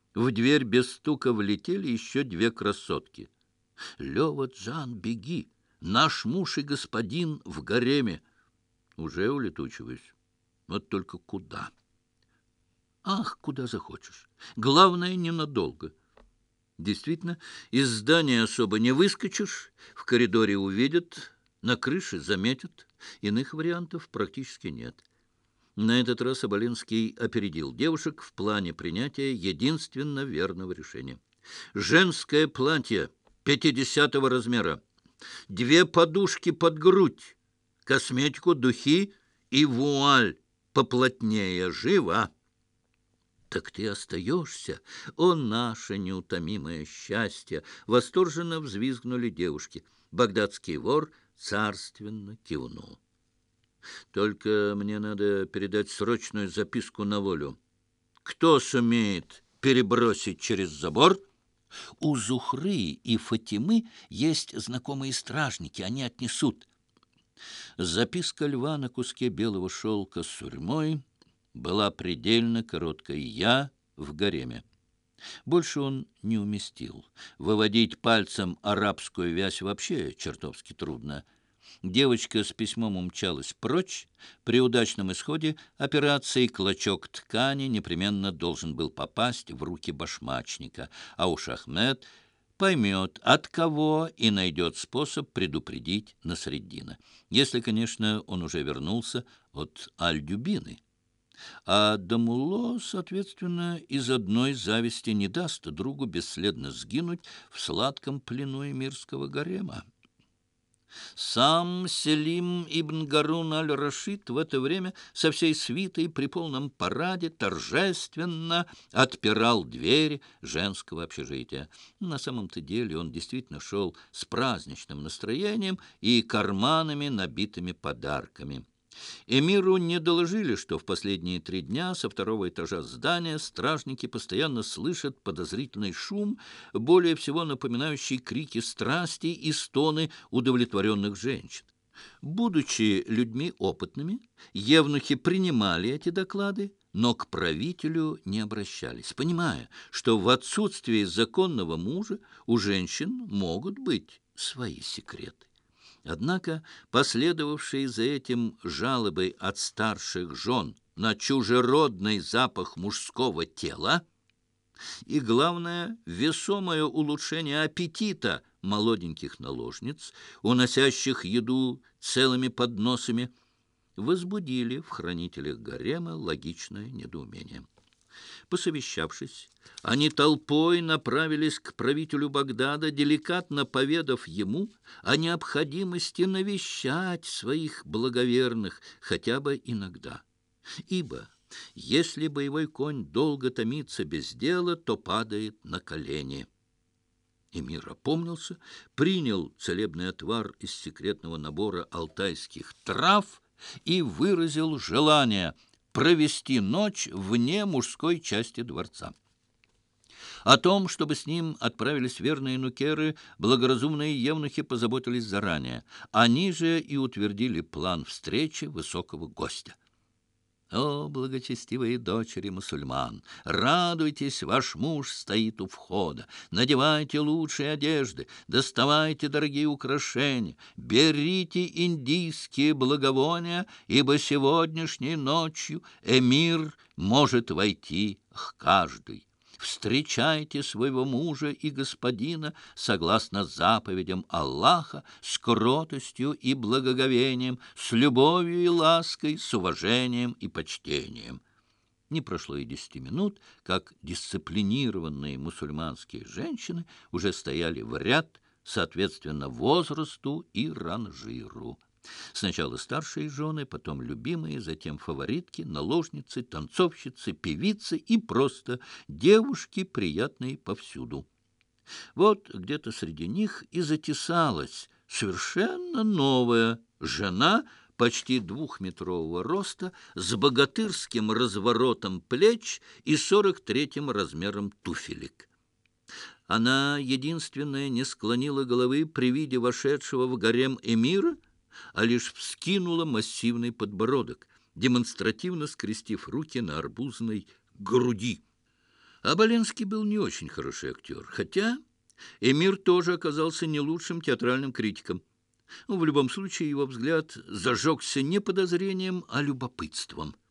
В дверь без стука влетели еще две красотки. «Лева, Джан, беги! Наш муж и господин в гареме!» «Уже улетучиваюсь. Вот только куда?» «Ах, куда захочешь. Главное, ненадолго». Действительно, из здания особо не выскочишь, в коридоре увидят, на крыше заметят. Иных вариантов практически нет. На этот раз Оболенский опередил девушек в плане принятия единственно верного решения. Женское платье 50-го размера, 2 подушки под грудь, косметику, духи и вуаль поплотнее. Живо! «Так ты остаешься? О, наше неутомимое счастье!» Восторженно взвизгнули девушки. Багдадский вор царственно кивнул. «Только мне надо передать срочную записку на волю. Кто сумеет перебросить через забор?» «У Зухры и Фатимы есть знакомые стражники, они отнесут». Записка льва на куске белого шелка с сурьмой была предельно короткой: «Я в гареме». Больше он не уместил. Выводить пальцем арабскую вязь вообще чертовски трудно. Девочка с письмом умчалась прочь. При удачном исходе операции клочок ткани непременно должен был попасть в руки башмачника, а уж Ахмед поймет, от кого, и найдет способ предупредить Насреддина. Если, конечно, он уже вернулся от Аль-Дюбины. А Дамулло, соответственно, из одной зависти не даст другу бесследно сгинуть в сладком плену эмирского гарема. Сам Селим ибн Гарун аль-Рашид в это время со всей свитой при полном параде торжественно отпирал двери женского общежития. На самом-то деле он действительно шел с праздничным настроением и карманами, набитыми подарками. Эмиру не доложили, что в последние 3 дня со 2-го этажа здания стражники постоянно слышат подозрительный шум, более всего напоминающий крики страсти и стоны удовлетворенных женщин. Будучи людьми опытными, евнухи принимали эти доклады, но к правителю не обращались, понимая, что в отсутствии законного мужа у женщин могут быть свои секреты. Однако последовавшие за этим жалобы от старших жен на чужеродный запах мужского тела и, главное, весомое улучшение аппетита молоденьких наложниц, уносящих еду целыми подносами, возбудили в хранителях гарема логичное недоумение. Посовещавшись, они толпой направились к правителю Багдада, деликатно поведав ему о необходимости навещать своих благоверных хотя бы иногда. Ибо если боевой конь долго томится без дела, то падает на колени. Эмир опомнился, принял целебный отвар из секретного набора алтайских трав и выразил желание провести ночь вне мужской части дворца. О том, чтобы с ним отправились верные нукеры, благоразумные евнухи позаботились заранее. Они же и утвердили план встречи высокого гостя. «О, благочестивые дочери мусульман! Радуйтесь, ваш муж стоит у входа. Надевайте лучшие одежды, доставайте дорогие украшения, берите индийские благовония, ибо сегодняшней ночью эмир может войти к каждой. Встречайте своего мужа и господина согласно заповедям Аллаха, с кротостью и благоговением, с любовью и лаской, с уважением и почтением». Не прошло и 10 минут, как дисциплинированные мусульманские женщины уже стояли в ряд, соответственно возрасту и ранжиру. Сначала старшие жены, потом любимые, затем фаворитки, наложницы, танцовщицы, певицы и просто девушки, приятные повсюду. Вот где-то среди них и затесалась совершенно новая жена почти 2-метрового роста, с богатырским разворотом плеч и 43-м размером туфелек. Она единственная не склонила головы при виде вошедшего в гарем эмира, а лишь вскинула массивный подбородок, демонстративно скрестив руки на арбузной груди. Оболенский был не очень хороший актер, хотя Эмир тоже оказался не лучшим театральным критиком. В любом случае его взгляд зажегся не подозрением, а любопытством.